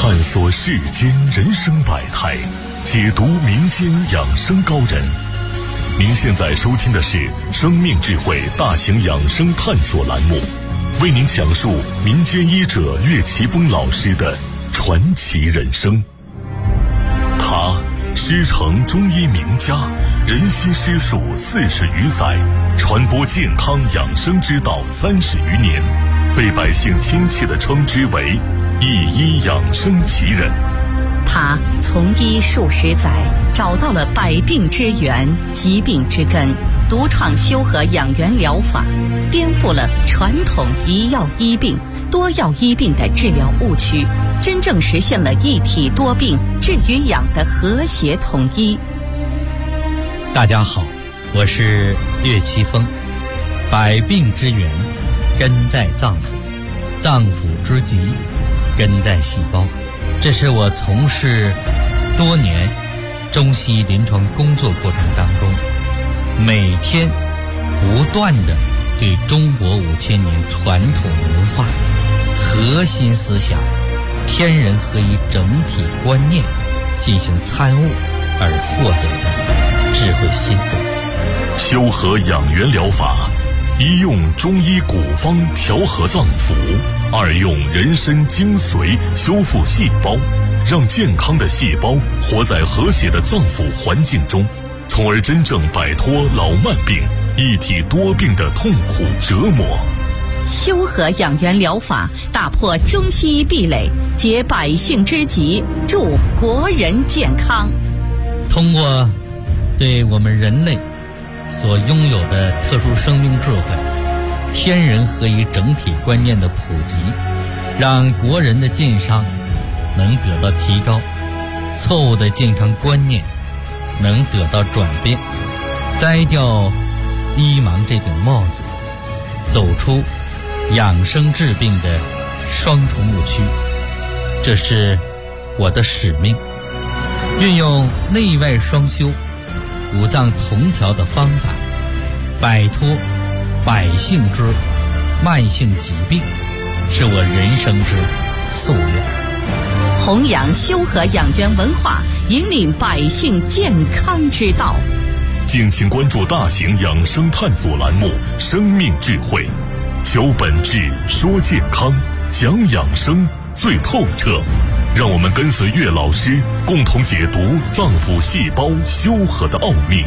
探索世间人生百态，解读民间养生高人。您现在收听的是生命智慧大型养生探索栏目，为您讲述民间医者岳奇峰老师的传奇人生。他师承中医名家，人心师术40余载，传播健康养生之道30余年，被百姓亲切地称之为一医养生奇人。 他从医数十载，找到了百病之源、疾病之根，独创修和养元疗法，颠覆了传统一药医病、多药医病的治疗误区，真正实现了一体多病、治与养的和谐统一。 大家好，我是岳奇峰。百病之源根在脏腑，脏腑之疾根在细胞。这是我从事多年中西医临床工作过程当中，每天不断地对中国5000年传统文化核心思想天人合一整体观念进行参悟而获得的智慧心得。 修和养元疗法，一用中医古方调和脏腑，二用人参精髓修复细胞，让健康的细胞活在和谐的脏腑环境中，从而真正摆脱老慢病、一体多病的痛苦折磨。 修和养元疗法打破中西医壁垒，解百姓之急，助国人健康。 通过对我们人类所拥有的特殊生命智慧、天人合一整体观念的普及，让国人的健康能得到提高，错误的健康观念能得到转变，摘掉医盲这顶帽子，走出养生治病的双重误区。这是我的使命，运用内外双修、五脏同调的方法，摆脱百姓之慢性疾病，是我人生之夙愿。 弘扬修和养元文化，引领百姓健康之道。 敬请关注大型养生探索栏目《生命智慧》，求本质，说健康，讲养生最透彻。让我们跟随岳老师，共同解读脏腑细胞修和的奥秘。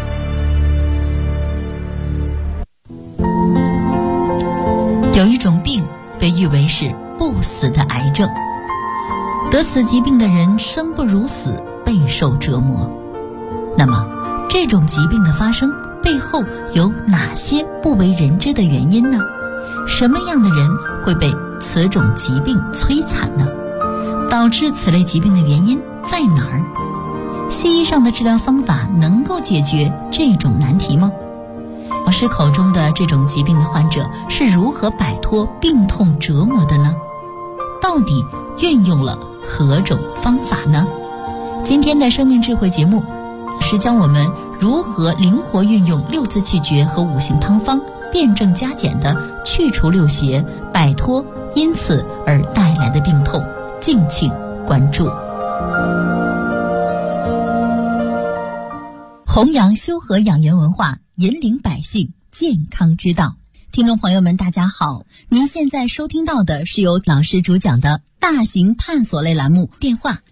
有一种病被誉为是不死的癌症，得此疾病的人生不如死，备受折磨。那么这种疾病的发生背后有哪些不为人知的原因呢？什么样的人会被此种疾病摧残呢？导致此类疾病的原因在哪儿？西医上的治疗方法能够解决这种难题吗？老师口中的这种疾病的患者是如何摆脱病痛折磨的呢？到底运用了何种方法呢？今天的生命智慧节目是教我们如何灵活运用6字气诀和5行汤方，辩证加减的去除六邪，摆脱因此而带来的病痛。敬请关注。弘扬修和养元文化，引领百姓健康之道。听众朋友们大家好，您现在收听到的是由老师主讲的大型探索类栏目，电话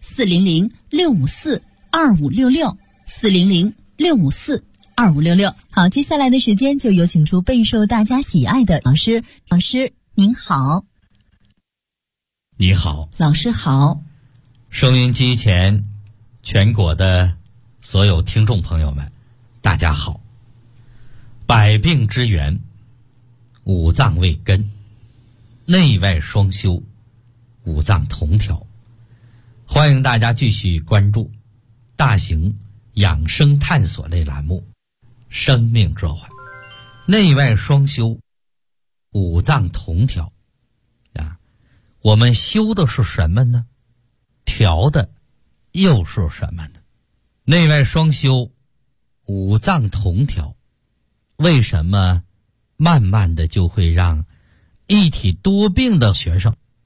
400-654-2566 400-654-2566。好，接下来的时间就有请出备受大家喜爱的老师。老师您好。 你好， 老师好。 收音机前全国的所有听众朋友们大家好。百病之源，五脏为根，内外双修，五脏同调。欢迎大家继续关注大型养生探索类栏目生命智慧。内外双修，五脏同调啊，我们修的是什么呢？调的又是什么呢？内外双修，五脏同调，为什么慢慢的就会让一体多病的学生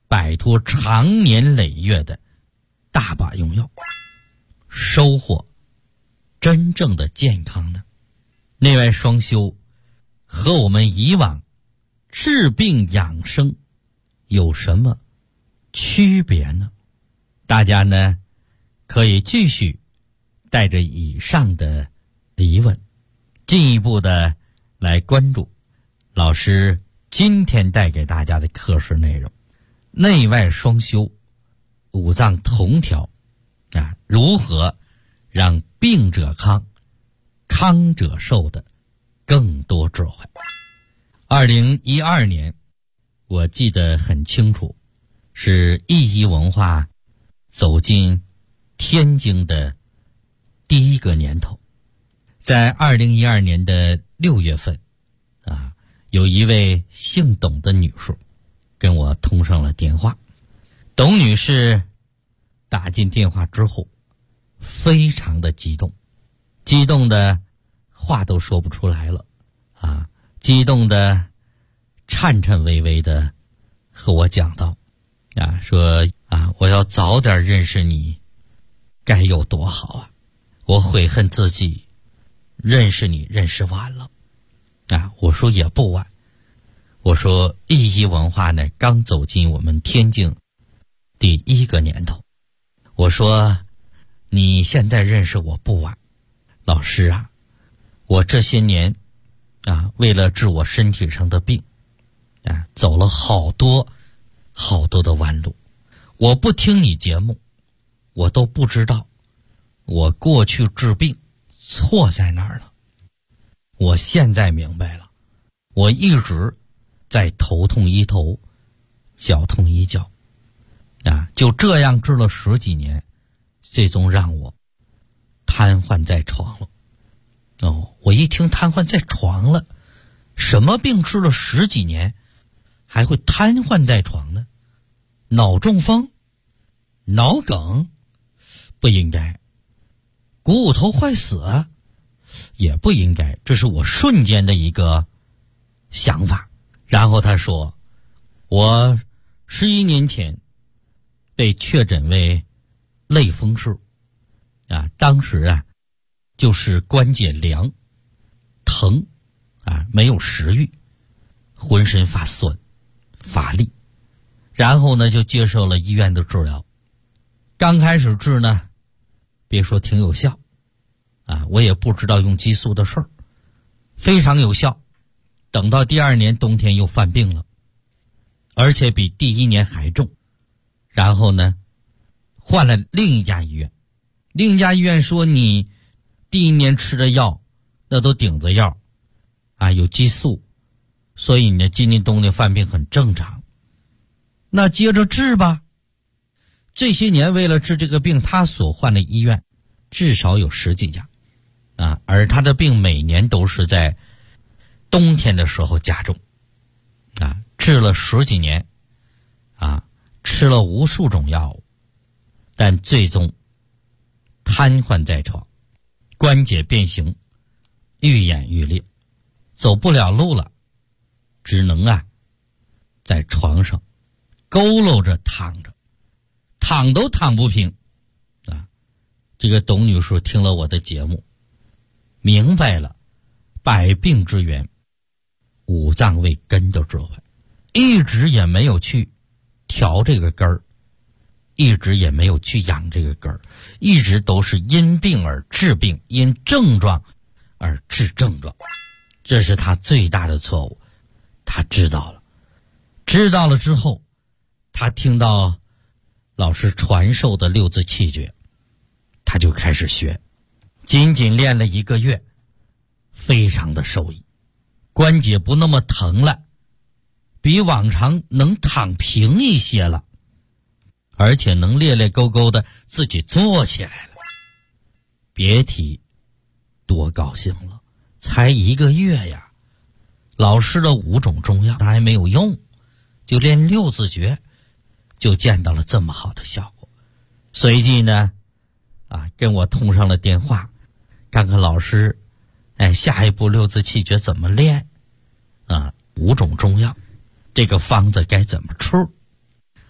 摆脱长年累月的大把用药，收获真正的健康呢？内外双修和我们以往治病养生有什么区别呢？大家呢可以继续带着以上的疑问，进一步的来关注老师今天带给大家的课时内容，内外双修，五脏同调啊，如何让病者康，康者寿的更多智慧。2012年我记得很清楚，是易医文化走进天津的第一个年头。在2012年的6月份啊，有一位姓董的女士跟我通上了电话。董女士打进电话之后非常的激动，激动的话都说不出来了啊，激动的颤颤巍巍的和我讲到啊，说啊，我要早点认识你该有多好啊，我悔恨自己认识你认识晚了啊。我说也不晚，我说易医文化呢刚走进我们天津第一个年头，我说你现在认识我不晚。老师啊，我这些年啊为了治我身体上的病啊，走了好多的弯路，我不听你节目我都不知道我过去治病错在哪儿了。我现在明白了，我一直在头痛医头，脚痛医脚啊，就这样治了10几年，最终让我瘫痪在床了。哦，我一听瘫痪在床了，什么病治了10几年还会瘫痪在床呢？脑中风、脑梗不应该，股骨头坏死也不应该，这是我瞬间的一个想法。然后他说，我11年前被确诊为类风湿啊，当时啊就是关节凉、疼啊，没有食欲，浑身发酸、乏力，然后呢就接受了医院的治疗。刚开始治呢，别说挺有效啊，我也不知道用激素的事儿，非常有效。等到第2年冬天又犯病了，而且比第1年还重。然后呢换了另一家医院，另一家医院说你第1年吃的药那都顶子药啊，有激素，所以呢今年冬天犯病很正常。那接着治吧。这些年为了治这个病，他所换的医院至少有10几家啊，而他的病每年都是在冬天的时候加重啊，治了10几年啊，吃了无数种药物，但最终瘫痪在床，关节变形，愈演愈烈，走不了路了，只能啊在床上佝偻着躺着，躺都躺不平啊。这个董女士听了我的节目，明白了百病之源五脏为根的智慧，一直也没有去调这个根儿，一直也没有去养这个根儿，一直都是因病而治病，因症状而治症状，这是他最大的错误。他知道了之后，他听到老师传授的6字气诀，他就开始学，仅仅练了1个月，非常的受益，关节不那么疼了，比往常能躺平一些了，而且能咧咧勾勾的自己坐起来了。别提多高兴了，才1个月呀，老师的5种中药他还没有用，就练6字诀就见到了这么好的效果。随即呢跟我通上了电话，看看老师下一步6字气诀怎么练啊，5种中药这个方子该怎么出。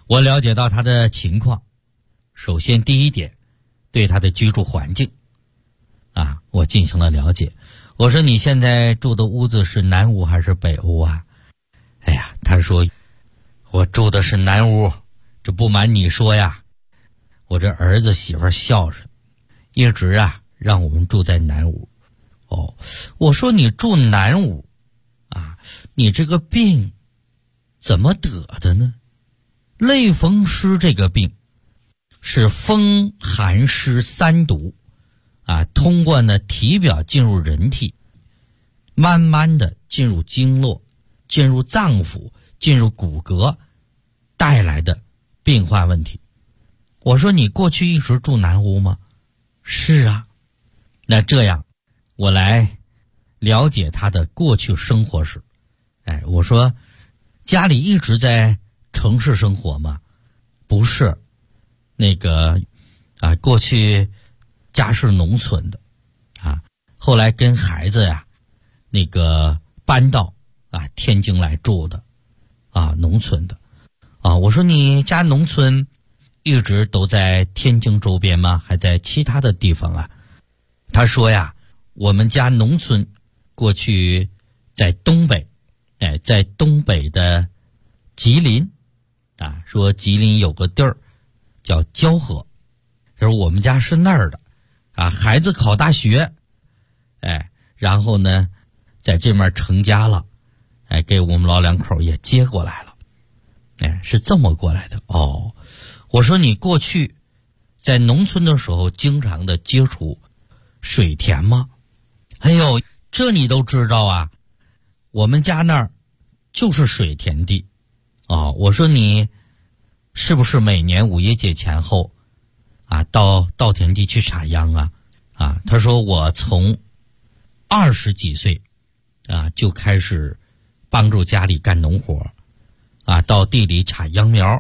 我了解到他的情况，首先第一点，对他的居住环境我进行了了解。我说你现在住的屋子是南屋还是北屋啊？哎呀，他说我住的是南屋。这不瞒你说呀，我这儿子媳妇孝顺，一直让我们住在南屋。我说你住南屋你这个病怎么得的呢？类风湿这个病是风寒湿三毒通过体表进入人体，慢慢的进入经络，进入脏腑，进入骨骼带来的病患问题。我说你过去一直住南屋吗？是啊。那这样我来了解他的过去生活史。我说家里一直在城市生活吗？不是，过去家是农村的后来跟孩子搬到天津来住的农村的我说你家农村一直都在天津周边吗？还在其他的地方他说我们家农村过去在东北在东北的吉林说吉林有个地儿叫蛟河，他说我们家是那儿的孩子考大学然后在这面成家了给我们老两口也接过来了是这么过来的我说你过去在农村的时候经常的接触水田吗？哎呦，这你都知道我们家那儿就是水田地我说你是不是每年五一节前后到稻田地去插秧他说我从20几岁就开始帮助家里干农活到地里插秧苗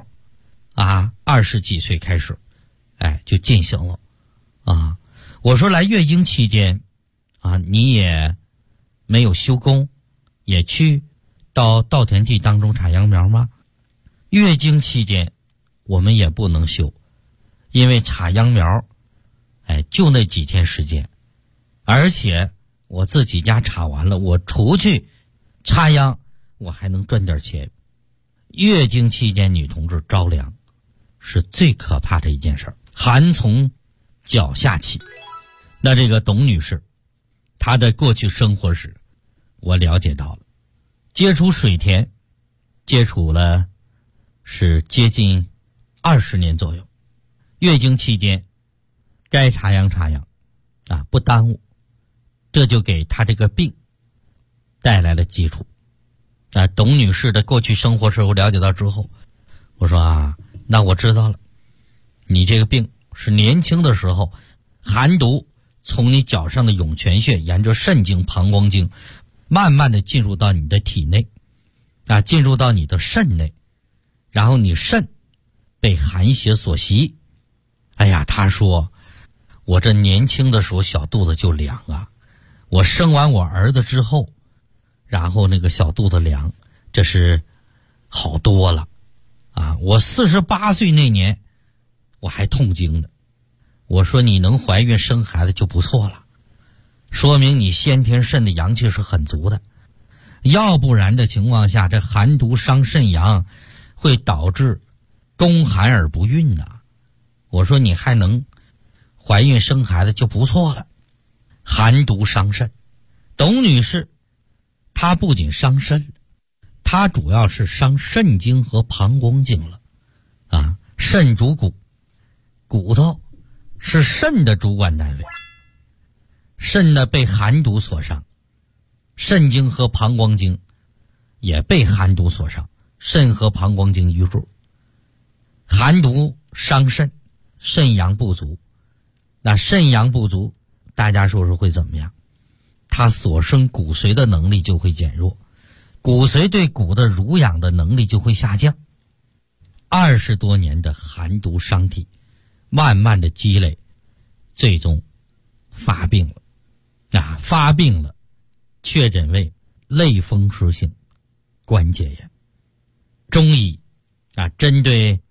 20几岁开始就进行了我说来月经期间你也没有休工，也去到稻田地当中插秧苗吗？月经期间我们也不能休，因为插秧苗就那几天时间，而且我自己家插完了，我出去插秧我还能赚点钱。月经期间女同志着凉是最可怕的一件事，寒从脚下起。那这个董女士她的过去生活史我了解到了，接触水田接触了是接近20年左右，月经期间该插秧插秧不耽误，这就给她这个病带来了基础董女士的过去生活史我了解到之后，我说那我知道了，你这个病是年轻的时候寒毒从你脚上的涌泉穴沿着肾经膀胱经慢慢的进入到你的体内进入到你的肾内，然后你肾被寒邪所袭。哎呀，他说我这年轻的时候小肚子就凉我生完我儿子之后，然后那个小肚子凉，这是好多了我48岁那年我还痛经的。我说你能怀孕生孩子就不错了，说明你先天肾的阳气是很足的，要不然的情况下这寒毒伤肾阳会导致宫寒而不孕我说你还能怀孕生孩子就不错了。寒毒伤肾，董女士她不仅伤肾，她主要是伤肾经和膀胱经了肾主骨，骨头是肾的主管单位，肾呢被寒毒所伤，肾经和膀胱经也被寒毒所伤，肾和膀胱经淤入，寒毒伤肾，肾阳不足。那肾阳不足大家说说会怎么样？它所生骨髓的能力就会减弱，骨髓对骨的濡养的能力就会下降。20多年的寒毒伤体慢慢的积累，最终发病了发病了确诊为类风湿性关节炎。中医针对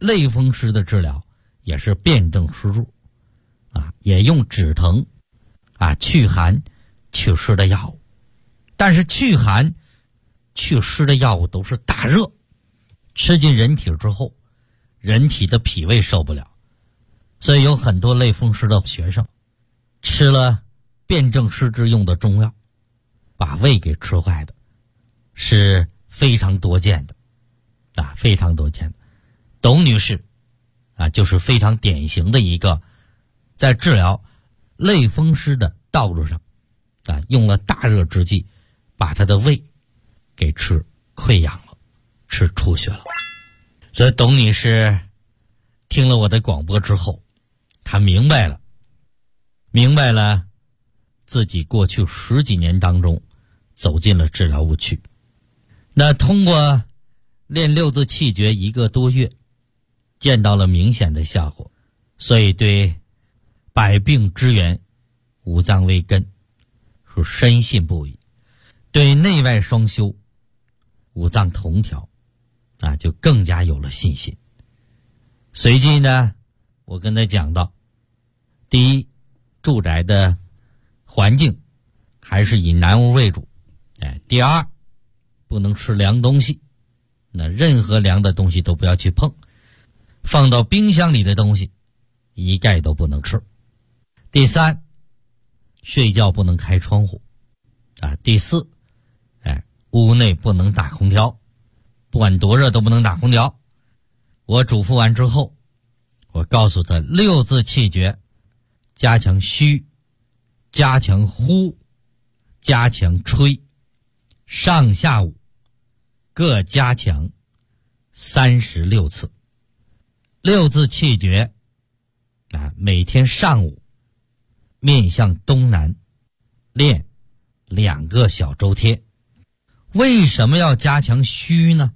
类风湿的治疗也是辨证施术也用止疼祛寒祛湿的药物。但是祛寒祛湿的药物都是大热，吃进人体之后，人体的脾胃受不了，所以有很多类风湿的学生吃了辨证施治用的中药，把胃给吃坏的是非常多见的非常多见的。董女士就是非常典型的一个在治疗类风湿的道路上用了大热之剂，把她的胃给吃溃疡了，吃出血了。所以董女士听了我的广播之后，她明白了自己过去10几年当中走进了治疗误区。那通过练六字气诀1个多月，见到了明显的效果，所以对百病之源五脏为根是深信不疑，对内外双修五脏同调就更加有了信心。随即呢，我跟他讲到，第一，住宅的环境还是以南屋为主，第二，不能吃凉东西，那任何凉的东西都不要去碰，放到冰箱里的东西一概都不能吃。第三，睡觉不能开窗户第四，屋内不能打空调，不管多热都不能打空调。我嘱咐完之后，我告诉他六字气诀，加强虚，加强呼，加强吹，上下午各加强36次。六字气诀每天上午面向东南练2个小周天。为什么要加强虚呢？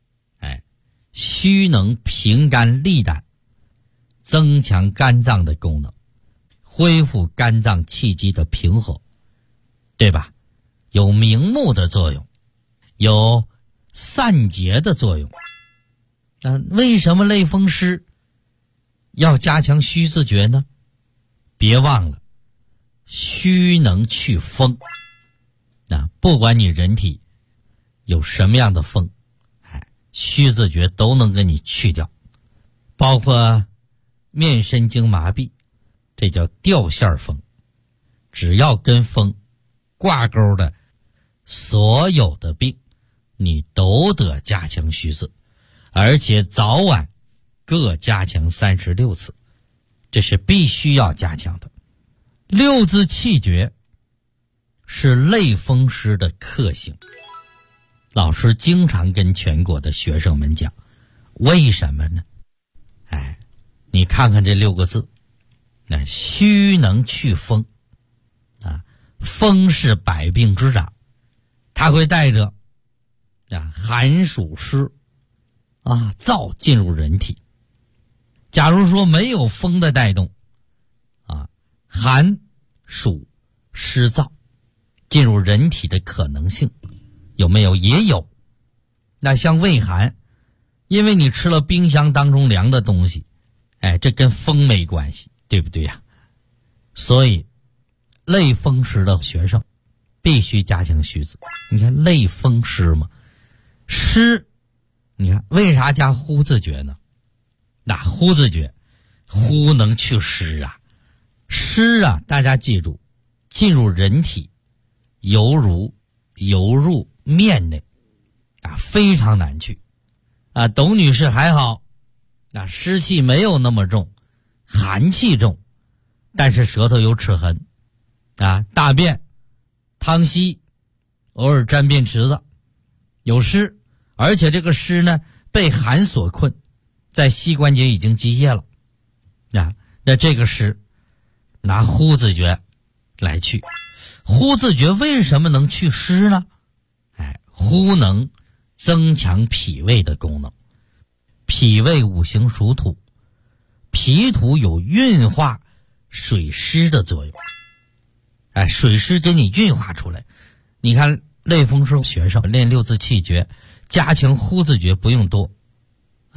虚能平肝利胆，增强肝脏的功能，恢复肝脏气机的平和，对吧？有明目的作用，有散结的作用。为什么类风湿要加强虚字诀呢？别忘了，虚能去风不管你人体有什么样的风，虚字诀都能给你去掉，包括面神经麻痹，这叫掉线风。只要跟风挂钩的所有的病，你都得加强虚字，而且早晚各加强36次，这是必须要加强的。六字气诀是类风湿的克星，老师经常跟全国的学生们讲，为什么呢？你看看这6个字，虚能去风风是百病之长，它会带着寒暑湿燥进入人体。假如说没有风的带动寒暑湿燥进入人体的可能性有没有？也有。那像胃寒，因为你吃了冰箱当中凉的东西，这跟风没关系，对不对呀？所以类风湿的学生必须加强虚字。你看类风湿嘛，湿，你看为啥加呼字诀呢？呼字诀，呼能去湿湿大家记住，进入人体犹如游入面内非常难去董女士还好，湿气没有那么重，寒气重，但是舌头有齿痕大便溏稀，偶尔沾便池子，有湿，而且这个湿呢被寒所困，在膝关节已经积液了那这个湿拿呼字诀来去。呼字诀为什么能去湿呢？呼能增强脾胃的功能。脾胃五行属土，脾土有运化水湿的作用水湿给你运化出来。你看类风湿学生练六字气诀，加强呼字诀不用多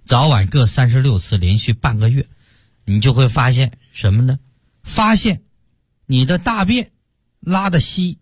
早晚各36次，连续半个月，你就会发现什么呢？发现你的大便拉得稀，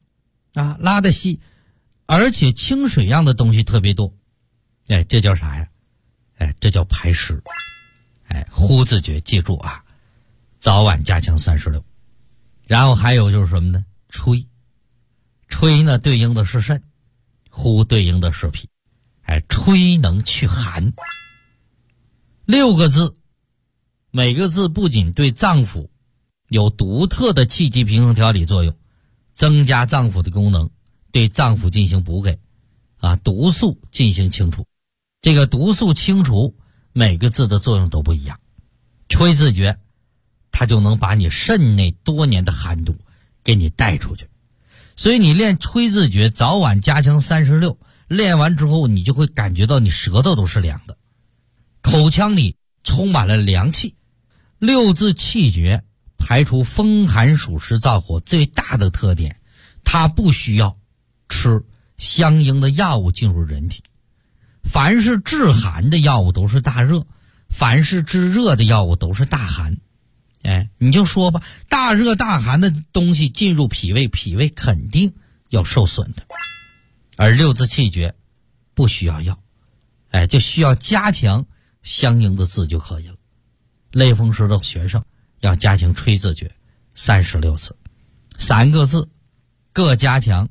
而且清水样的东西特别多。这叫啥呀？这叫排湿。呼字诀记住啊，早晚加强36。然后还有就是什么呢？吹呢对应的是肾，呼对应的是脾。吹能去寒。6个字，每个字不仅对脏腑有独特的气机平衡调理作用，增加脏腑的功能，对脏腑进行补给，毒素进行清除。这个毒素清除每个字的作用都不一样。吹字诀它就能把你肾内多年的寒毒给你带出去。所以你练吹字诀早晚加强36，练完之后你就会感觉到你舌头都是凉的，口腔里充满了凉气。6字气诀排除风寒暑湿燥火最大的特点，它不需要吃相应的药物进入人体。凡是治寒的药物都是大热，凡是治热的药物都是大寒。你就说吧，大热大寒的东西进入脾胃，脾胃肯定要受损的。而6字气诀不需要药，就需要加强相应的字就可以了。类风湿的学生要加强吹字诀36次，3个字各加强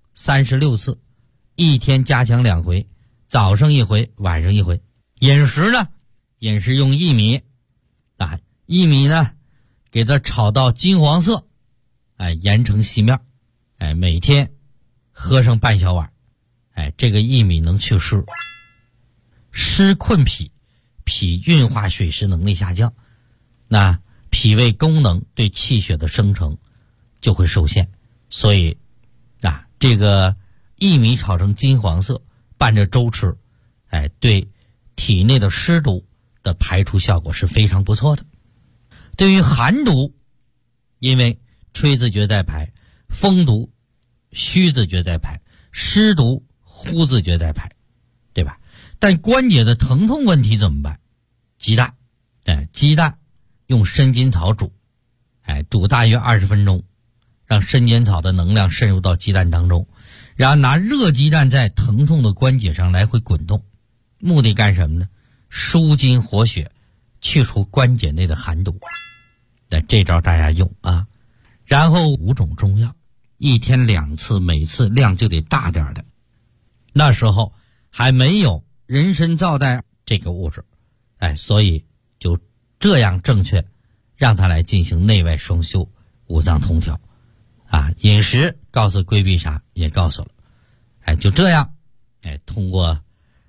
36次，一天加强2回，早上1回，晚上1回。饮食呢？饮食用薏米，薏米呢给它炒到金黄色，研成细面，每天喝上半小碗，这个薏米能去湿。湿困脾，脾运化水湿能力下降，那脾胃功能对气血的生成就会受限。所以这个薏米炒成金黄色，拌着粥吃，对体内的湿毒的排除效果是非常不错的。对于寒毒，因为吹字诀在排，风毒虚字诀在排，湿毒呼字诀在排，对吧？但关节的疼痛问题怎么办？鸡蛋，鸡蛋用生筋草煮，煮大约20分钟，让生筋草的能量渗入到鸡蛋当中，然后拿热鸡蛋在疼痛的关节上来回滚动，目的干什么呢？舒筋活血，去除关节内的寒毒。这招大家用啊。然后5种中药，一天2次，每次量就得大点的。那时候还没有人参皂苷这个物质，所以就这样正确让它来进行内外双修，五脏通调。饮食告诉规避啥也告诉了，就这样，通过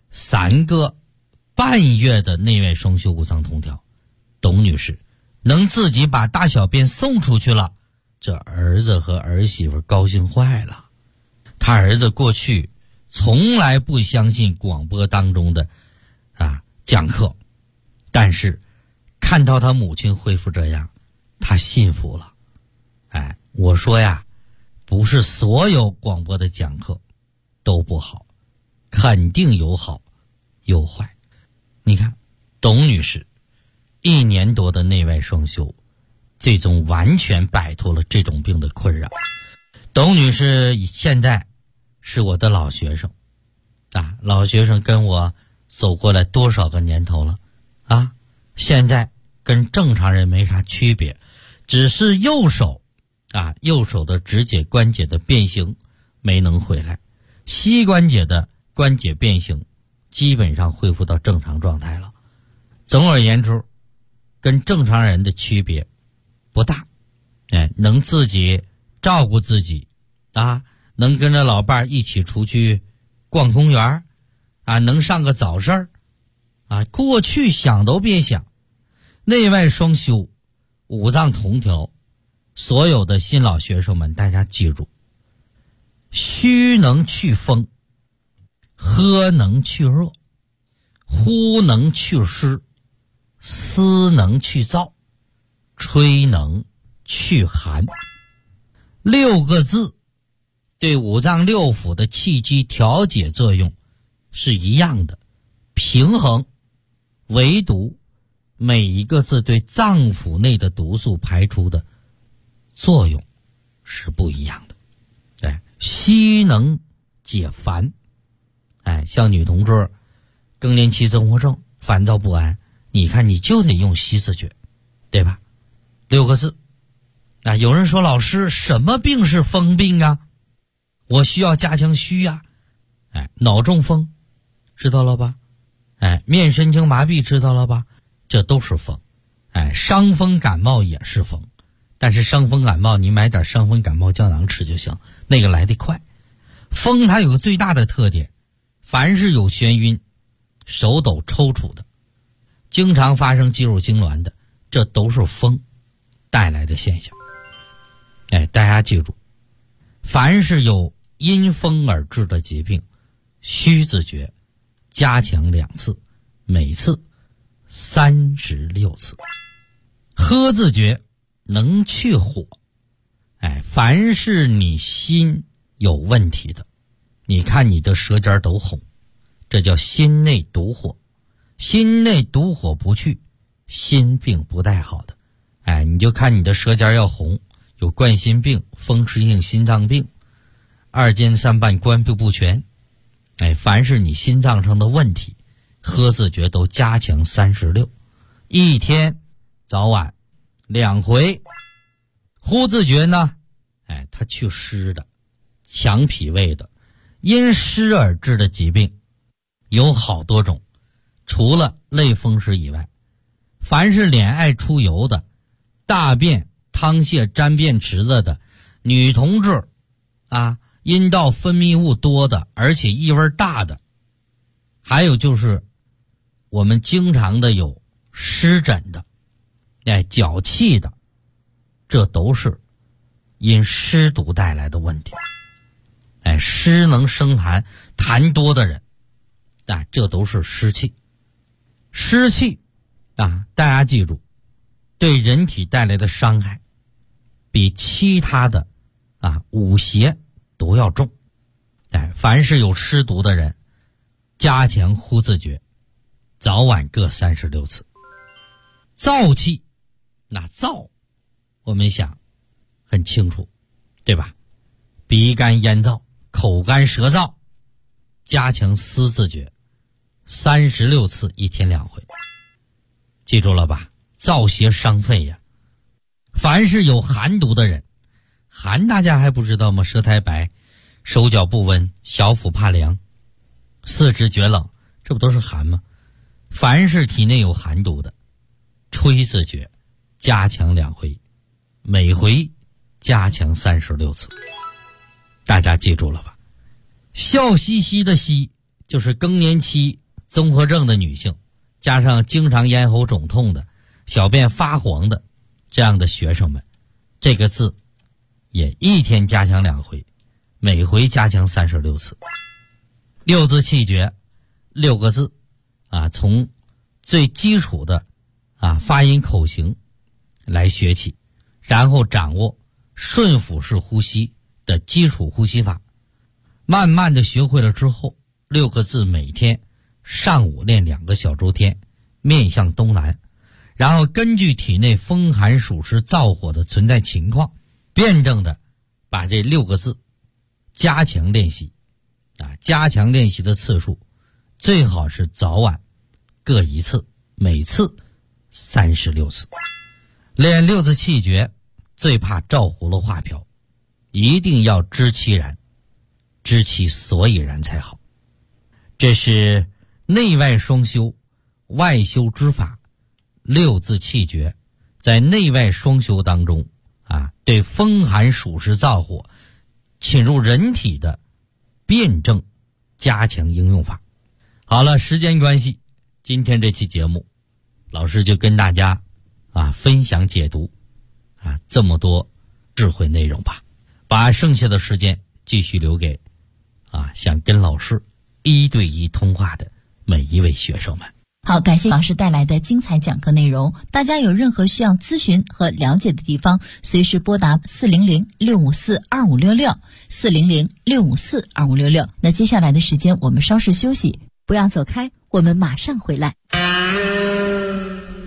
3个半月的内外双修五脏通调，董女士能自己把大小便送出去了，这儿子和儿媳妇高兴坏了。他儿子过去从来不相信广播当中的讲课，但是看到他母亲恢复这样，他信服了。我说呀，不是所有广播的讲课都不好，肯定有好有坏。你看董女士1年多的内外双修，最终完全摆脱了这种病的困扰。董女士现在是我的老学生，老学生跟我走过来多少个年头了现在跟正常人没啥区别，只是右手的指节关节的变形没能回来，膝关节的关节变形基本上恢复到正常状态了。总而言之，跟正常人的区别不大，能自己照顾自己能跟着老伴一起出去逛公园能上个早市过去想都别想。内外双修，五脏同调，所有的新老学生们大家记住，虚能去风，喝能去热，呼能去湿，思能去燥，吹能去寒。6个字对五脏六腑的气机调节作用是一样的，平衡、 唯独每一个字对脏腑内的毒素排出的作用是不一样的。硒能解烦，像女同志更年期综合症烦躁不安，你看你就得用硒自觉，对吧？6个字。有人说老师，什么病是风病啊？我需要加强虚啊。脑中风知道了吧？面神经麻痹知道了吧？这都是风。伤风感冒也是风，但是伤风感冒你买点伤风感冒胶囊吃就行，那个来得快。风它有个最大的特点，凡是有眩晕、手抖抽搐的，经常发生肌肉痉挛的，这都是风带来的现象。大家记住，凡是有因风而致的疾病，虚自觉加强2次，每次36次。喝自觉能去火。凡是你心有问题的，你看你的舌尖都红，这叫心内毒火。心内毒火不去，心病不带好的。你就看你的舌尖要红，有冠心病、风湿性心脏病、2尖3瓣关闭不全。凡是你心脏上的问题，喝自觉都加强36，一天早晚2回。呼自觉呢，它去湿的，强脾胃的。因湿而致的疾病有好多种，除了类风湿以外，凡是脸爱出油的、大便汤泻沾便池子的、女同志阴道分泌物多的，而且异味大的，还有就是我们经常的有湿疹的、脚气的，这都是因湿毒带来的问题。湿能生痰，痰多的人，这都是湿气。湿气大家记住，对人体带来的伤害比其他的五邪都要重。凡是有湿毒的人，加强呼自觉，早晚各36次。燥气，燥我们想很清楚，对吧？鼻干咽燥、口干舌燥，加强思自觉36次，一天2回。记住了吧？燥邪伤肺呀。凡是有寒毒的人，寒大家还不知道吗？舌苔白，手脚不温，小腹怕凉，四肢觉冷，这不都是寒吗？凡是体内有寒毒的，吹自觉加强2回，每回加强36次。大家记住了吧？笑嘻嘻的嘻就是更年期综合症的女性，加上经常咽喉肿痛的、小便发黄的这样的学生们，这个字也一天加强2回，每回加强36次。6字气诀，6个字从最基础的发音口型来学起，然后掌握顺腹式呼吸的基础呼吸法，慢慢的学会了之后，6个字每天上午练2个小周天，面向东南，然后根据体内风寒暑湿燥火的存在情况，辩证的把这6个字加强练习。加强练习的次数最好是早晚各1次，每次36次。练6字气诀最怕照葫芦画瓢，一定要知其然，知其所以然才好。这是内外双修、外修之法，6字气诀在内外双修当中对风寒暑湿燥火侵入人体的辩证加强应用法。好了，时间关系，今天这期节目老师就跟大家分享解读这么多智慧内容吧，把剩下的时间继续留给想跟老师1对1通话的每一位学生们。 好，感谢老师带来的精彩讲课内容。大家有任何需要咨询和了解的地方，随时拨打400-654-2566 400-654-2566。那接下来的时间我们稍事休息，不要走开，我们马上回来。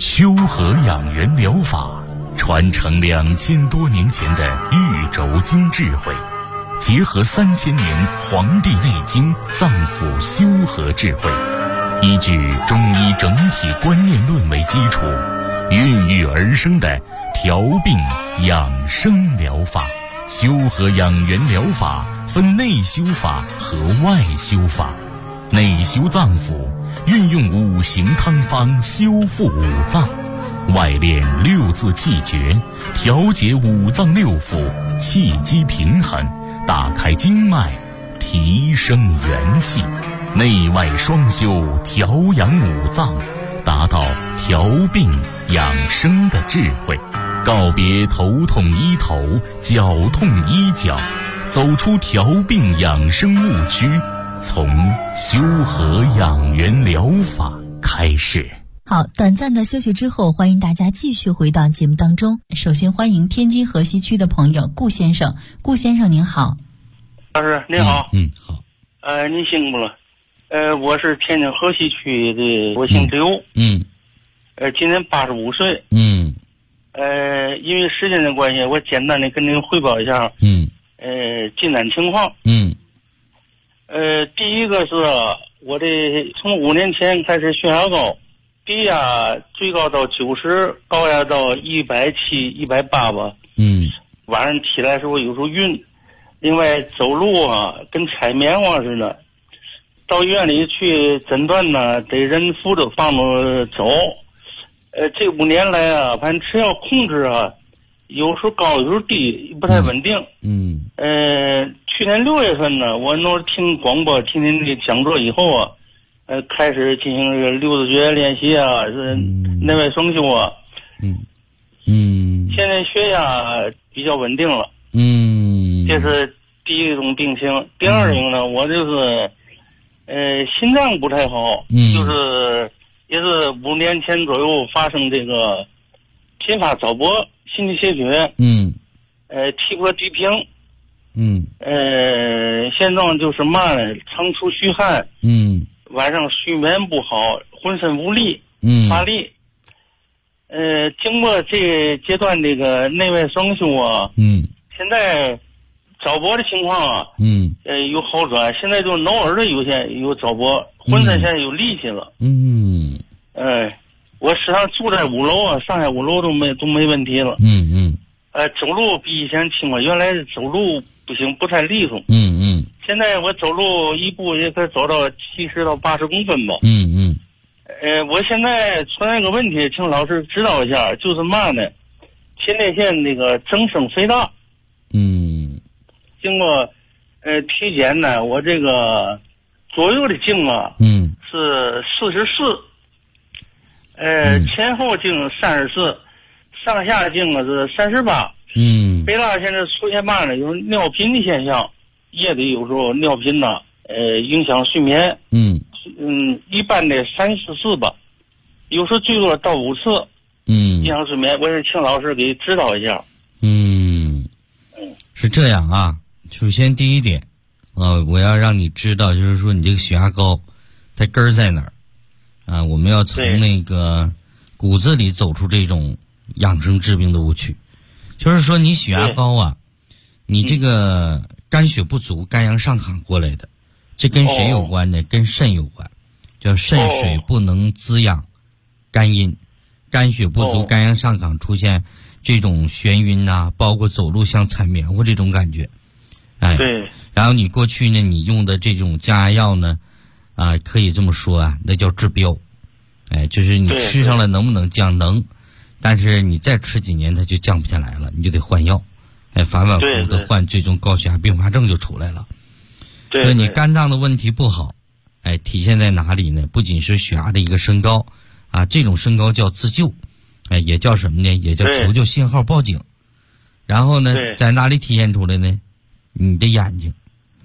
修和养元疗法传承2000多年前的玉轴经智慧，结合3000年《黄帝内经》脏腑修和智慧，依据中医整体观念论为基础，孕育而生的调病养生疗法。修和养元疗法分内修法和外修法。内修脏腑，运用5行汤方修复五脏；外练6字气诀，调节五脏六腑，气机平衡，打开经脉，提升元气。内外双修，调养五脏，达到调病养生的智慧。告别头痛医头，脚痛医脚，走出调病养生误区，从修和养元疗法开始。 好，短暂的休息之后，欢迎大家继续回到节目当中。首先欢迎天津河西区的朋友顾先生。顾先生您好。 老师您好。 好。 您辛苦了。我是天津河西区的，我姓刘。今年85岁。因为时间的关系，我简单的跟您汇报一下。进展情况。第一个是我的从5年前开始血压高，低压最高到90，高压到170、180吧。晚上起来的时候有时候晕。另外走路啊，跟踩棉花似的。到医院里去诊断呢，得人扶着放着走。这5年来啊，反正吃药控制啊，有时候高有时候低，不太稳定。去年6月份呢，我那听广播听您的讲座以后啊，开始进行这个6字诀练习啊，是内外双修啊。现在血压比较稳定了。这是第一种病情。第二种呢，我就是心脏不太好，就是也是5年前左右发生这个频发早搏、心肌缺血，体魄低平，现状就是嘛呢，常出虚汗，晚上睡眠不好，浑身无力，乏力。经过这阶段这个内外双修啊，现在早搏的情况啊，有好转，现在就脑耳朵有早搏，浑身现在有力气了。我时常住在5楼啊，上下5楼都没问题了。走路比以前轻了，原来走路不行，不太利索。现在我走路一步也可以走到70到80公分吧。我现在存在一个问题，请老师指导一下，就是嘛呢？前列腺那个增生肥大。经过体检呢，我这个左右的径啊，是44，前后径34，上下径啊是38。肥大现在出现嘛呢？有尿频的现象，夜里有时候尿频呢，影响睡眠。一般的3、4次吧，有时候最多到5次。影响睡眠，我是请老师给指导一下。 是这样啊。首先第一点，我要让你知道，就是说你这个血压高，它根儿在哪儿啊？我们要从那个骨子里走出这种养生治病的误区。就是说你血压高啊，你这个肝血不足、肝阳上亢过来的，这跟谁有关呢？跟肾有关，叫肾水不能滋养肝阴，肝血不足、肝阳上亢出现这种眩晕啊，包括走路像踩棉花这种感觉。 对。 然后你过去呢，你用的这种降压药呢，可以这么说啊，那叫治标。就是你吃上了能不能降？能，但是你再吃几年它就降不下来了，你就得换药。反反复复的换，最终高血压并发症就出来了。所以你肝脏的问题不好，体现在哪里呢？不仅是血压的一个升高啊，这种升高叫自救，也叫什么呢？也叫求救信号报警。然后呢，在哪里体现出来呢？你的眼睛。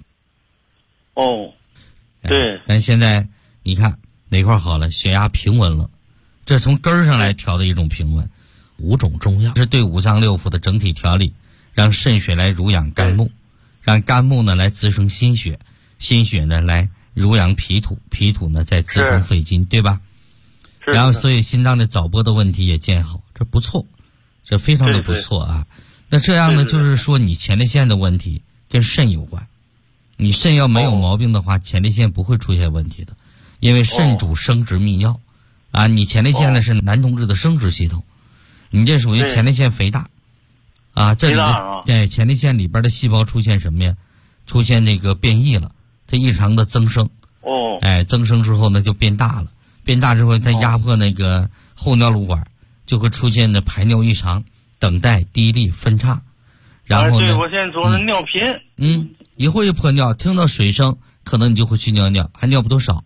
对。 但现在你看哪块好了？血压平稳了，这从根儿上来调的一种平稳。5种中药是对五脏六腑的整体调理，让肾血来濡养肝木，让肝木呢来滋生心血，心血呢来濡养脾土，脾土呢再滋生肺金，对吧？ 然后所以心脏的早搏的问题也见好，这不错，这非常的不错啊。那这样呢，就是说你前列腺的问题跟肾有关，你肾要没有毛病的话，前列腺不会出现问题的，因为肾主生殖泌尿啊，你前列腺呢是男同志的生殖系统，你这属于前列腺肥大啊，这里对前列腺里边的细胞出现什么呀？出现那个变异了，它异常的增生。增生之后呢就变大了，变大之后它压迫那个后尿路管，就会出现的排尿异常、等待、滴沥、分叉，然后呢， 对，我现在总是尿频， 一会儿就破尿，听到水声，可能你就会去尿尿，还尿不多少。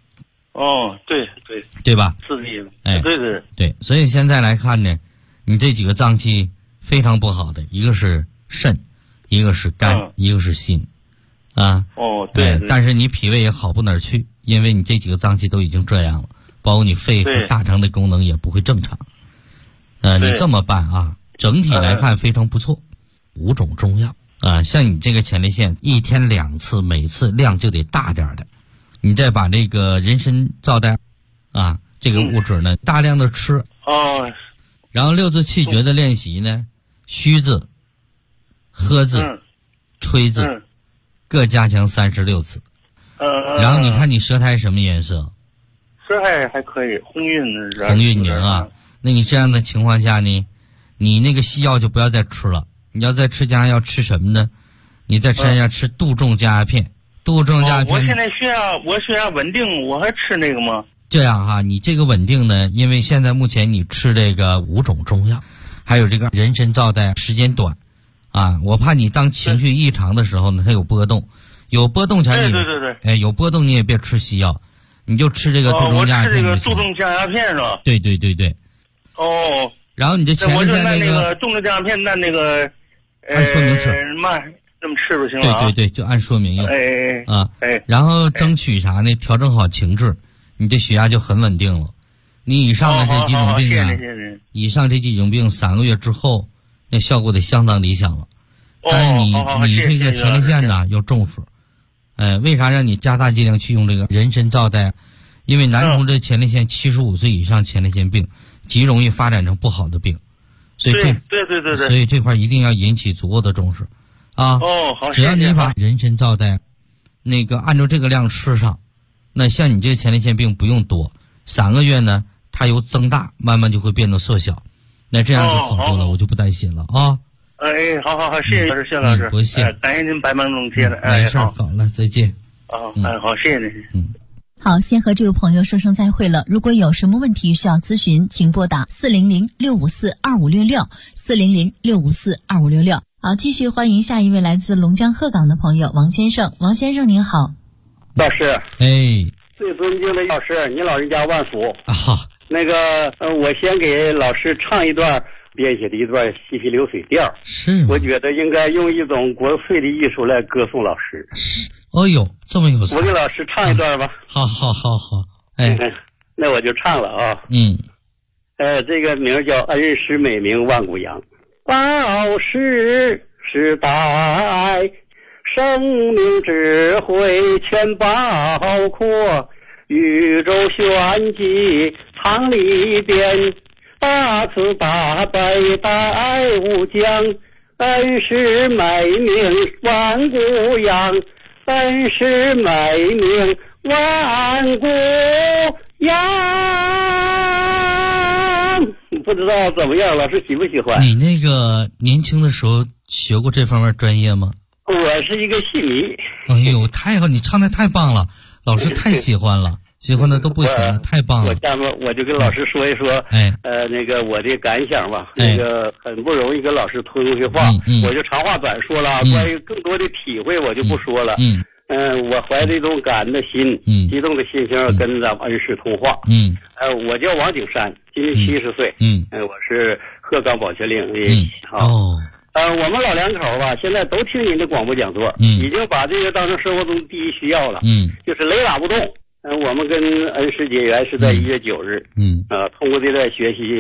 对吧？ 刺激了， 对，所以现在来看呢，你这几个脏器非常不好的，一个是肾，一个是肝，一个是心。但是你脾胃也好不哪儿去，因为你这几个脏器都已经这样了，包括你肺和大肠的功能也不会正常。你这么办啊，整体来看非常不错。5种中药啊，像你这个前列腺1天2次，每次量就得大点的，你再把这个人参皂苷啊这个物质呢大量的吃然后6字气诀的练习呢，虚字、喝字、吹字。各加强36次，然后你看你舌苔什么颜色？ 舌苔还可以，红晕凝啊。那你这样的情况下呢，你那个西药就不要再吃了。你要再吃降压药，吃什么呢？你再吃一下吃杜仲降压片。杜仲降压片。 我现在血压稳定，我还吃那个吗？ 这样哈，你这个稳定呢，因为现在目前你吃这个5种中药，还有这个人参皂苷时间短。我怕你当情绪异常的时候呢，它有波动，有波动前你有波动你也别吃西药，你就吃这个杜仲降压片。 我吃这个杜仲降压片是吧？ 对。然后你这前列腺那个杜仲降压片，那个按说明吃， 这么吃就行了。 对，就按说明用。然后争取啥呢？调整好情志，你这血压就很稳定了。你以上的这几种病啊，以上这几种病3个月之后。那效果得相当理想了，但是你这个前列腺呢要重视，为啥让你加大剂量去用这个人参皂苷？因为男同志前列腺75岁以上前列腺病极容易发展成不好的病，所以对， 所以这块一定要引起足够的重视啊！ 好， 只要你把人参皂苷那个按照这个量吃上，那像你这个前列腺病不用多，3个月呢它由增大慢慢就会变得缩小。那这样就好多了，我就不担心了啊！ 好，谢谢老师， 不谢， 感谢您百忙中接的， 没事，好了，再见。 好，谢谢您。 好，先和这位朋友说声再会了。如果有什么问题需要咨询，请拨打400-654-2566，400-654-2566。好，继续欢迎下一位来自龙江鹤岗的朋友王先生。王先生您好， 老师，最尊敬的老师，您老人家万福啊！ 那个我先给老师唱一段编写的一段细细流水调， 是我觉得应该用一种国粹的艺术来歌颂老师。 哦呦，这么有才！ 我给老师唱一段吧。 好， 那我就唱了啊。这个名叫恩师美名万古扬，报时时代，生命智慧全包括。宇宙玄机藏里边，大慈大悲大无疆，恩师美名万古扬，恩师美名万古扬。不知道怎么样，老师喜不喜欢？ 你那个年轻的时候学过这方面专业吗？ 我是一个戏迷。 哎呦，太好，你唱的太棒了。老师太喜欢了，喜欢的都不行了，太棒了。 下面我就跟老师说一说，那个我的感想吧。那个很不容易跟老师通这话，我就长话短说了。关于更多的体会，我就不说了。我怀着一种感恩的心，激动的心情跟咱们恩师通话。我叫王景山，今年70岁。我是鹤岗保全令的我们老两口吧，现在都听您的广播讲座，已经把这个当成生活中第一需要了。就是雷打不动。我们跟恩师结缘是在1月9日。通过这段学习，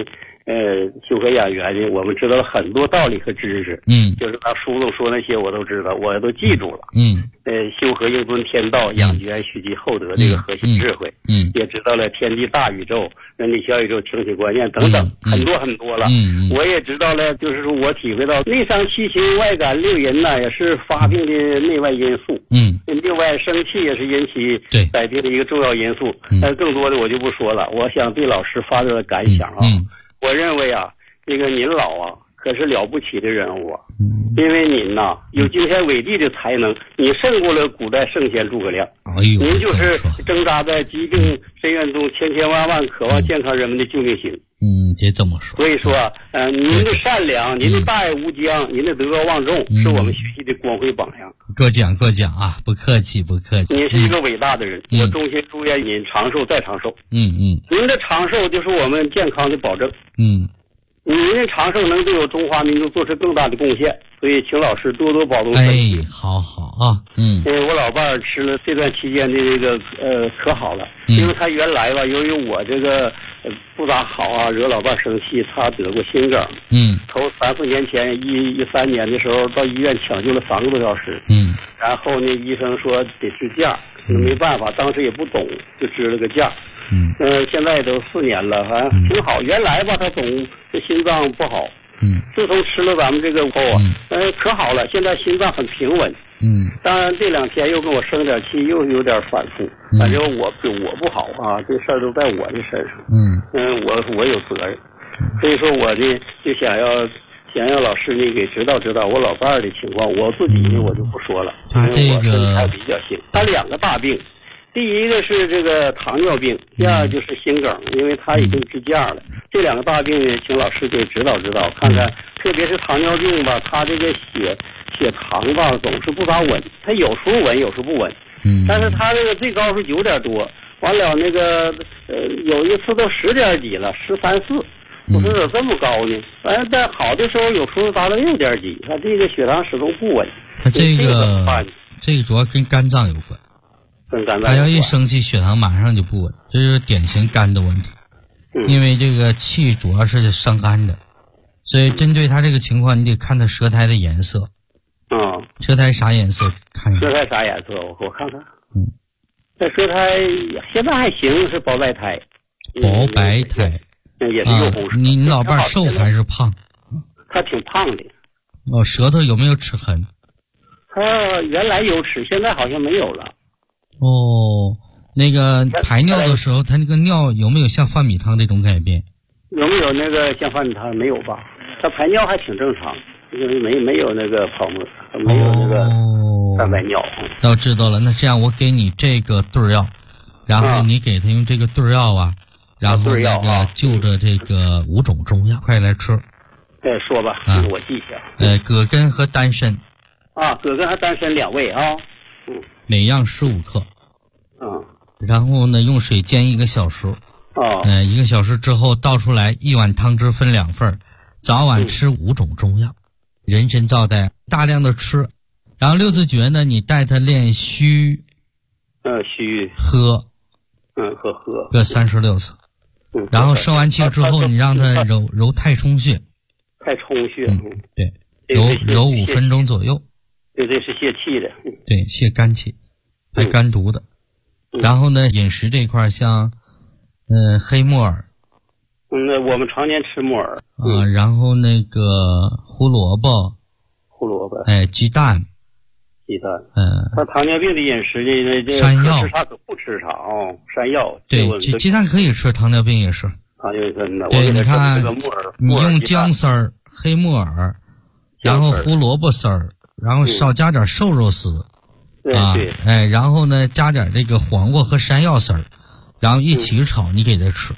修和养元呢，我们知道了很多道理和知识。就是他书中说那些我都知道，我都记住了。修和应尊天道，养元蓄积厚德这个核心智慧。也知道了天地大宇宙、人体小宇宙、情体观念等等，很多很多了。我也知道了，就是说我体会到内伤七情外感六淫呐，也是发病的内外因素。另外生气也是引起百病的一个重要因素。更多的我就不说了。我想对老师发表的感想啊。我认为啊，这个您老啊可是了不起的人物啊，因为您呐有惊天伟地的才能，你胜过了古代圣贤诸葛亮。您就是挣扎在疾病深渊中千千万万渴望健康人们的救命心。 别这么说。 所以说您的善良，您的大爱无疆，您的德高望重，是我们学习的光辉榜样。 过奖啊，不客气。 您是一个伟大的人，我衷心祝愿您长寿再长寿。您的长寿就是我们健康的保证。您的长寿能对我中华民族做出更大的贡献，所以请老师多多保重身体。 好啊。 我老伴儿吃了这段期间的这个可好了，因为他原来吧，由于我这个不咋好啊，惹老伴儿生气，他得过心梗。头3-4年前13年的时候到医院抢救了3个多小时。然后呢，医生说得支架，没办法，当时也不懂，就支了个架。现在都4年了，还挺好。原来吧，他总这心脏不好。自从吃了咱们这个后啊，可好了，现在心脏很平稳。当然这2天又跟我生点气，又有点反复。反正我不好啊，这事儿都在我的身上。我有责任，所以说我呢就想要老师呢给指导指导我老伴儿的情况。我自己呢我就不说了，因为我身体还比较轻。他2个大病。第一个是这个糖尿病，第二就是心梗，因为他已经支架了。这2个大病呢，请老师给指导指导，看看，特别是糖尿病吧，他这个血糖吧总是不咋稳，他有时候稳，有时候不稳。但是他这个最高是9点多，完了那个有一次都10点几了，13、14。我说怎么这么高呢？反正在好的时候有时候达到6点几，他这个血糖始终不稳。 他这个主要跟肝脏有关。他要一生气，血糖马上就不稳，这就是典型肝的问题。因为这个气主要是伤肝的，所以针对他这个情况，你得看他舌苔的颜色。舌苔啥颜色？看一下。 舌苔啥颜色？我看看。这舌苔现在还行，是薄白苔。 薄白苔。 也是幼红色。 你老伴瘦还是胖？ 他挺胖的。 舌头有没有齿痕？ 他原来有齿，现在好像没有了。 那个排尿的时候，他那个尿有没有像饭米汤这种改变？ 有没有那个像饭米汤？没有吧？他排尿还挺正常，没有那个泡沫，没有那个蛋白尿。 我知道了，那这样我给你这个对药，然后你给他用这个对药啊，然后那个就着这个5种中药，快来吃。 说吧，我记一下。 葛根和丹参。 葛根和丹参2味啊。 每样15克。然后呢，用水煎1个小时。1个小时之后倒出来，1碗汤汁分2份，早晚吃5种中药，人参皂苷大量的吃。然后6字诀呢，你带他练虚。 虚。 喝。 喝。 各36次。然后生完气之后，你让他揉太冲穴。 太冲穴。 对，揉5分钟左右。 对，这是泄气的。 对，泄肝气，排肝毒的。然后呢，饮食这块像黑木耳。 我们常年吃木耳。 然后那个胡萝卜。鸡蛋。 他糖尿病的饮食呢，这山药吃啥可不吃啥山药。 对，鸡蛋可以吃，糖尿病也是。 糖尿病的。 对，你看， 你用姜丝儿、黑木耳，然后胡萝卜丝儿。然后少加点瘦肉丝。 对。 然后呢，加点这个黄瓜和山药丝儿，然后一起炒，你给他吃。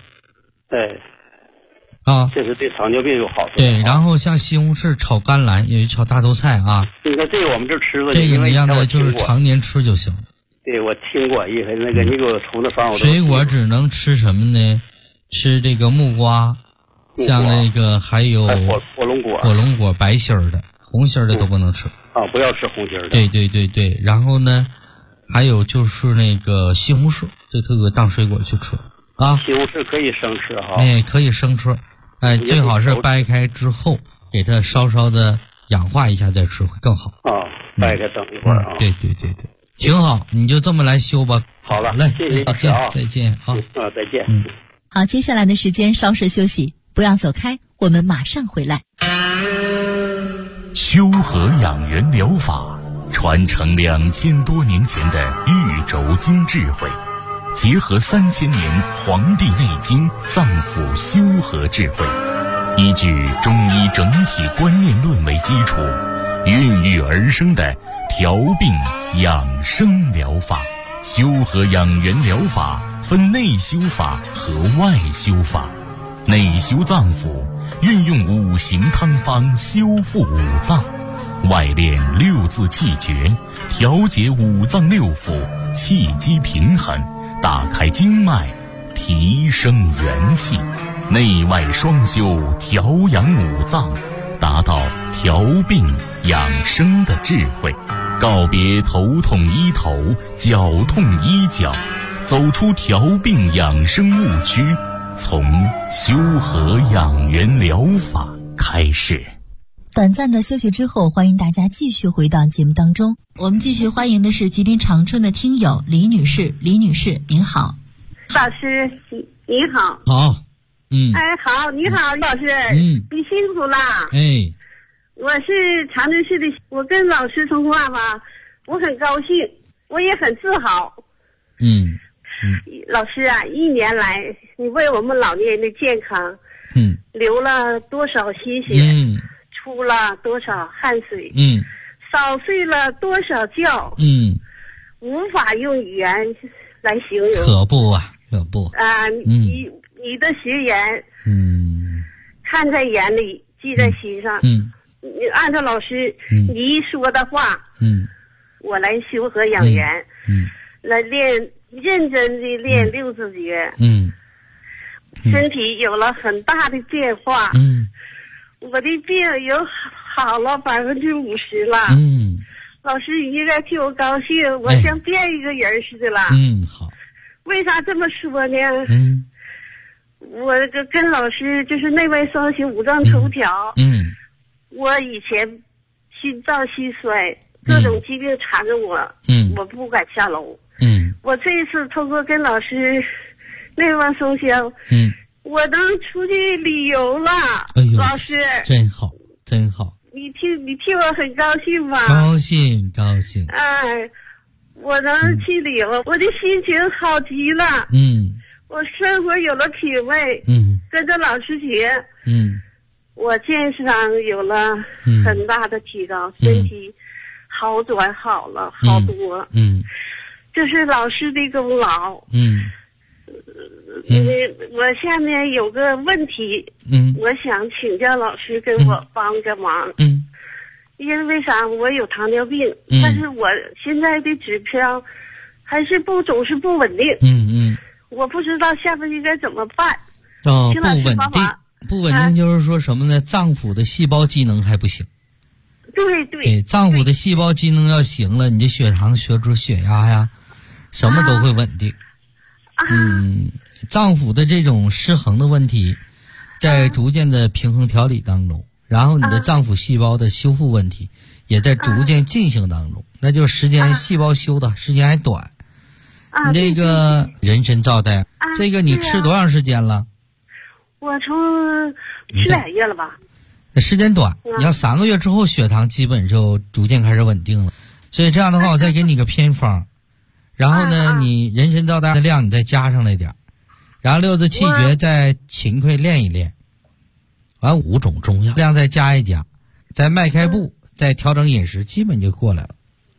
这是对糖尿病有好处。 对，然后像西红柿炒甘蓝，也炒大豆菜啊。 这个我们这吃的。 这个你让他就是常年吃就行。 对，我听过一回那个你给我从那方我都。 水果只能吃什么呢？吃这个木瓜，像那个还有火龙果白心儿的。红心儿的都不能吃。 不要吃红心儿的。 对。然后呢，还有就是那个西红柿，这特别当水果去吃。 西红柿可以生吃可以生吃。 最好是掰开之后给它稍稍的氧化一下再吃会更好。 掰开等一会儿啊。 对，挺好，你就这么来修吧。 好了， 来， 谢谢再见，再见啊。 再见。 好，接下来的时间稍事休息，不要走开，我们马上回来。 修和养元疗法传承2000多年前的玉轴经智慧，结合3000年《黄帝内经》脏腑修和智慧，依据中医整体观念论为基础，孕育而生的调病养生疗法。修和养元疗法分内修法和外修法。内修脏腑，运用5行汤方修复五脏；外练6字气诀，调节五脏六腑，气机平衡，打开经脉，提升元气。内外双修，调养五脏，达到调病养生的智慧。告别头痛医头，脚痛医脚，走出调病养生误区，从修和养元疗法开始。 短暂的休息之后，欢迎大家继续回到节目当中。我们继续欢迎的是吉林长春的听友李女士。李女士您好。 老师你好。 好。 好，你好，老师。你辛苦了。我是长春市的，我跟老师通话吧，我很高兴，我也很自豪。老师啊，1年来你为我们老年人的健康流了多少心血，出了多少汗水，少睡了多少觉，无法用语言来形容。 可不啊， 你的学员看在眼里，记在心上。你按照老师你一说的话，我来修和养元，来认真的练6字诀，身体有了很大的变化，我的病有好了50%了，老师你应该替我高兴，我像变一个人似的了。 好。 为啥这么说呢？我跟老师就是内外双修五脏头调。我以前心脏心衰，各种疾病缠着我，我不敢下楼。我这次通过跟老师内外双修，我能出去旅游了。老师真好，真好。 你替我很高兴吧？ 高兴。 我能去旅游，我的心情好极了。我生活有了品味。跟着老师学。我见识上有了很大的提高，身体好转好了好多。这是老师的功劳。我下面有个问题，我想请教老师跟我帮个忙。因为啥？我有糖尿病，但是我现在的指标还是总是不稳定。我不知道下面应该怎么办。请老师帮忙。 不稳定就是说什么呢？脏腑的细胞机能还不行。 对， 脏腑的细胞机能要行了，你的血糖、血脂、血压呀，什么都会稳定。脏腑的这种失衡的问题，在逐渐的平衡调理当中，然后你的脏腑细胞的修复问题也在逐渐进行当中，那就是时间细胞修的时间还短。你这个人参皂苷，这个你吃多长时间了？ 我从吃2月了吧。 时间短，你要3个月之后血糖基本就逐渐开始稳定了。所以这样的话，我再给你个偏方，然后呢，你人参皂苷的量你再加上来点，然后6字气诀再勤快练一练，完5种中药量再加一加，再迈开步，再调整饮食，基本就过来了。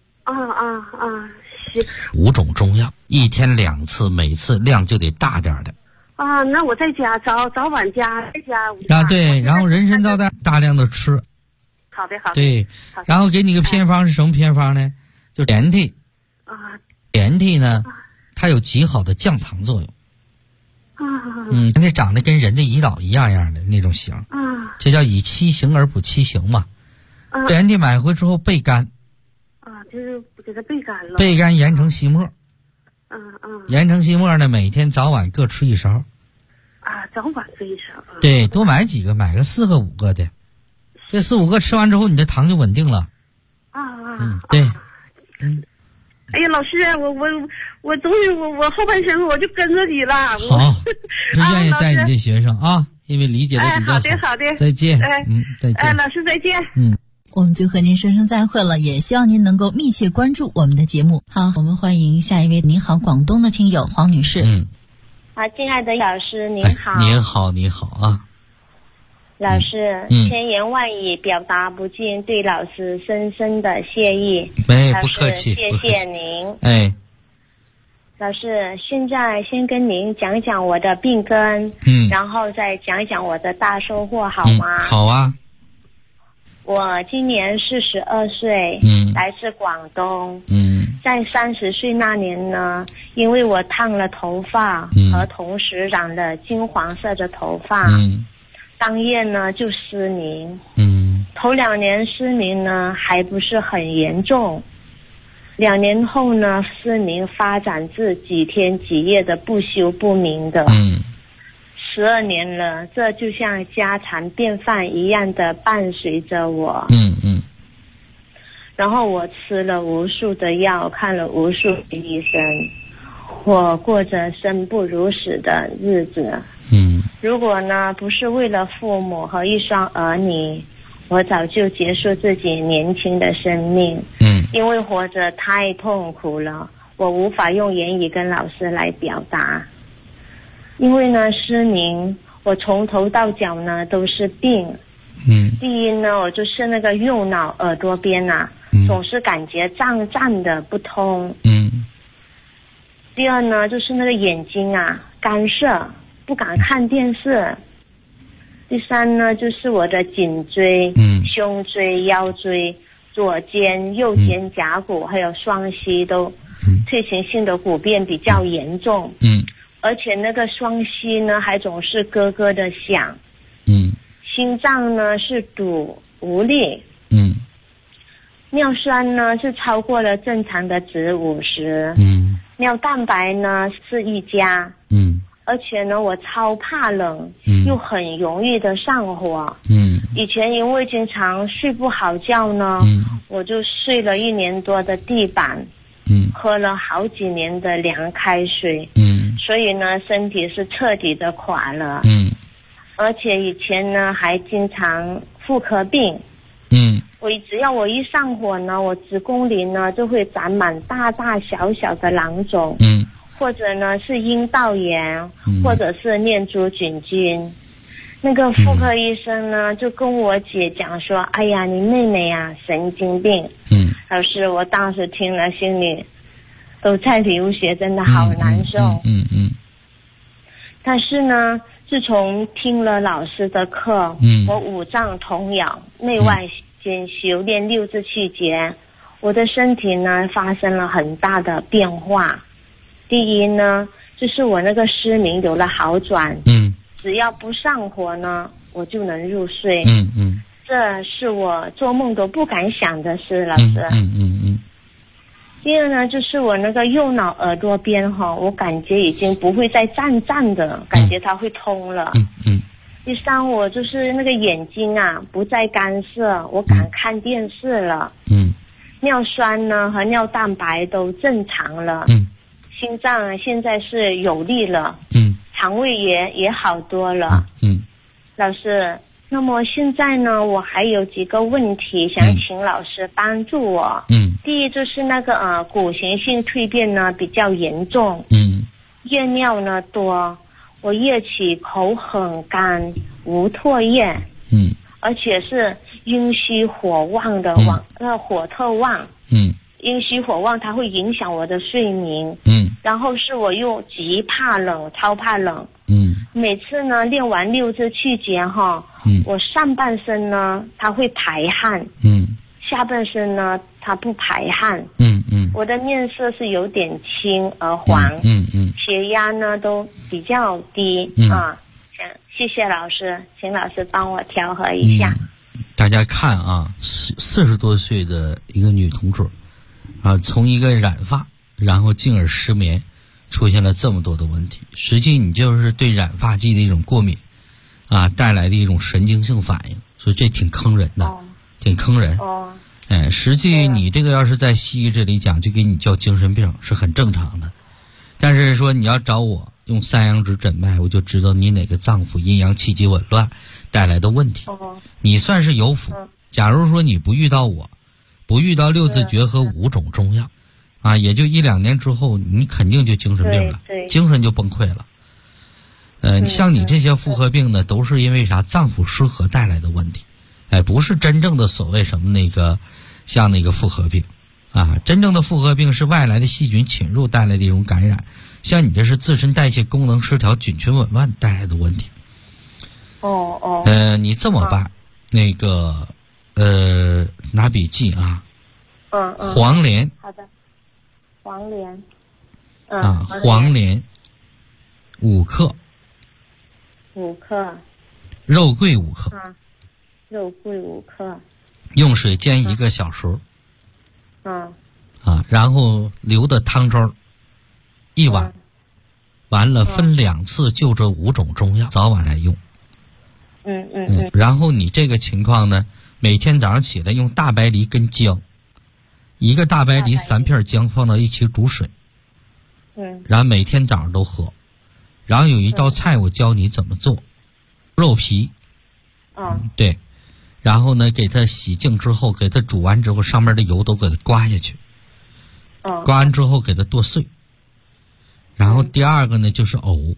行。 5种中药，1天2次，每次量就得大点的。 那我在家早晚加再加。 对，然后人参皂苷大量的吃。 好的。 对，然后给你个偏方是什么偏方呢？就连体。连体呢，它有极好的降糖作用。那长得跟人的胰岛一样的那种型。这叫以7行而补7行嘛。连体买回之后焙干。 就是给它焙干了。 焙干研成细末。研成细末呢，每天早晚各吃1勺。 早晚备上。 对，多买几个，买个4个5个的，这4、5个吃完之后，你的糖就稳定了。对。 哎呀，老师，我终于我后半生我就跟着你了。 好，就愿意带你这学生啊，因为理解的比较好。 好的， 再见。再见。 老师再见。 我们就和您说声再会了，也希望您能够密切关注我们的节目。好，我们欢迎下一位。您好，广东的听友黄女士。 亲爱的老师您好。 你好啊。 老师，千言万语表达不尽对老师深深的谢意。 不客气， 谢谢您。老师，现在先跟您讲讲我的病根，然后再讲讲我的大收获，好吗？ 好啊。 我今年42岁，来自广东。在30岁那年呢，因为我烫了头发，和同时染了金黄色的头发。当夜呢就失明，头2年失明呢还不是很严重，2年后呢失明发展至几天几夜的不休不明的，12年了，这就像家常便饭一样的伴随着我。然后我吃了无数的药，看了无数的医生，我过着生不如死的日子。如果呢不是为了父母和一双儿女，我早就结束自己年轻的生命。因为活着太痛苦了，我无法用言语跟老师来表达。因为呢失明，我从头到脚呢都是病。第一呢，我就是那个右脑耳朵边总是感觉胀胀的不通。第二呢，就是那个眼睛干涩，不敢看电视。第三呢，就是我的颈椎、胸椎、腰椎、左肩、右肩胛骨还有双膝都退行性的骨变比较严重。而且那个双膝呢还总是咯咯的响。心脏呢是堵无力。尿酸呢是超过了正常的值50。尿蛋白呢是1加。而且呢我超怕冷，又很容易的上火。以前因为经常睡不好觉呢，我就睡了1年多的地板，喝了好几年的凉开水。所以呢身体是彻底的垮了。而且以前呢还经常妇科病。只要我一上火呢，我子宫里呢就会长满大大小小的囊肿。或者呢是阴道炎，或者是念珠菌菌。那个妇科医生呢就跟我姐讲说，哎呀你妹妹神经病。老师，我当时听了心里都在流血，真的好难受。但是呢自从听了老师的课，我五脏同养，内外兼修炼6至7节，我的身体呢发生了很大的变化。第一呢，就是我那个失明有了好转。只要不上火呢，我就能入睡。这是我做梦都不敢想的事，老师。第二呢，就是我那个右脑耳朵边我感觉已经不会再胀的，感觉它会通了。第三，我就是那个眼睛不再干涩，我敢看电视了。尿酸呢和尿蛋白都正常了。心脏现在是有力了。肠胃也好多了。老师，那么现在呢我还有几个问题想请老师帮助我。第一就是那个骨型性蜕变呢比较严重。夜尿呢多，我夜起口很干，无唾液。而且是阴虚火旺的，火特旺。阴虚火旺它会影响我的睡眠。然后是我又极怕冷，超怕冷。每次呢练完6至7节我上半身呢它会排汗。下半身呢它不排汗。我的面色是有点青而黄。血压呢都比较低。谢谢老师，请老师帮我调和一下。 大家看40多岁的一个女同志从一个染发，然后进而失眠， 出现了这么多的问题。实际你就是对染发剂的一种过敏啊带来的一种神经性反应，所以这挺坑人的，挺坑人。实际你这个要是在西医这里讲，就给你叫精神病是很正常的。但是说你要找我用三阳指诊脉，我就知道你哪个脏腑阴阳气机紊乱带来的问题。你算是有福。假如说你不遇到我，不遇到六字诀和5种中药啊，也就1-2年之后，你肯定就精神病了，精神就崩溃了。像你这些妇科病呢，都是因为啥？脏腑失和带来的问题。不是真正的所谓什么像那个妇科病啊，真正的妇科病是外来的细菌侵入带来的一种感染，像你这是自身代谢功能失调、菌群紊乱带来的问题。你这么办，拿笔记啊。黄连。 好的。黄连。 黄连5克。 5克。 肉桂5克。 肉桂5克。 用水煎1个小时。然后留的汤粥1碗，完了分2次就这5种中药，早晚来用。然后你这个情况呢，每天早上起来用大白梨跟姜，1个大白梨3片姜放到一起煮水，然后每天早上都喝。然后有一道菜我教你怎么做，肉皮，对，然后呢给它洗净之后，给它煮完之后，上面的油都给它刮下去，刮完之后给它剁碎。然后第二个呢就是藕，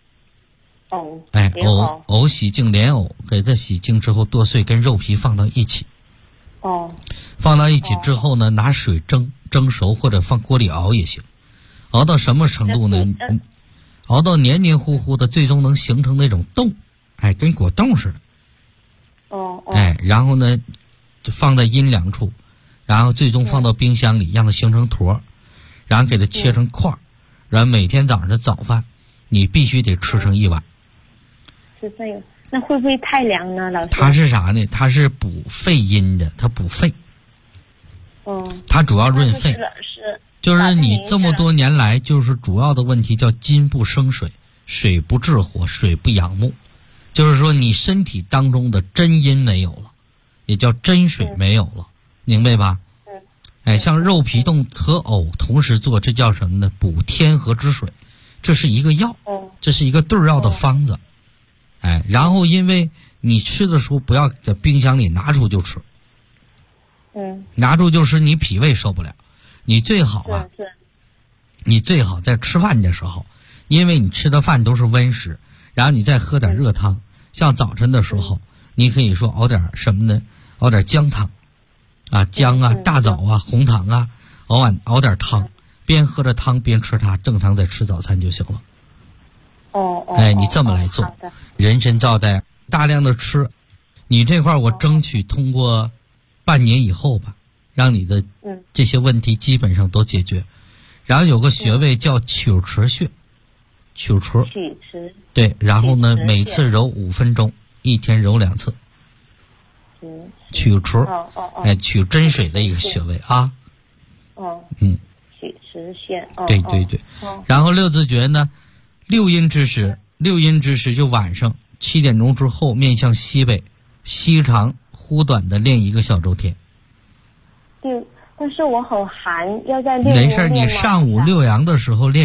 藕洗净莲藕，给它洗净之后剁碎，跟肉皮放到一起。放到一起之后呢，拿水蒸熟，或者放锅里熬也行。熬到什么程度呢？熬到黏黏糊糊的，最终能形成那种冻，跟果冻似的。然后呢，就放在阴凉处，然后最终放到冰箱里，让它形成坨，然后给它切成块，然后每天早上的早饭，你必须得吃上1碗。 是这个，那会不会太凉呢，老师？ 它是啥呢？它是补肺阴的，它补肺。它主要润肺。就是你这么多年来，就是主要的问题叫金不生水，水不制火，水不养木。就是说你身体当中的真阴没有了，也叫真水没有了，明白吧？像肉皮冻和藕同时做，这叫什么呢？补天河之水，这是一个药，这是一个对药的方子。然后因为你吃的时候不要在冰箱里拿出就吃，拿出就吃，你脾胃受不了。你最好你最好在吃饭的时候，因为你吃的饭都是温食，然后你再喝点热汤。像早晨的时候，你可以说熬点什么呢？熬点姜汤，姜啊、大枣啊、红糖啊，熬点汤，边喝着汤边吃它，正常再吃早餐就行了。你这么来做，人参皂苷大量的吃，你这块我争取通过半年以后吧，让你的这些问题基本上都解决。然后有个穴位叫曲池穴，曲池，对，然后呢每次揉5分钟，1天揉2次。曲池，取真水的一个穴位啊。 曲池穴。 对。然后六字诀呢，6阴之时就晚上7点钟之后，面向西北，膝长忽短的练1个小周天。 对，但是我很寒，要在练。 没事，你上午6阳的时候练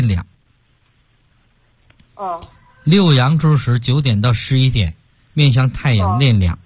2。6阳之时9点到11点，面向太阳练2。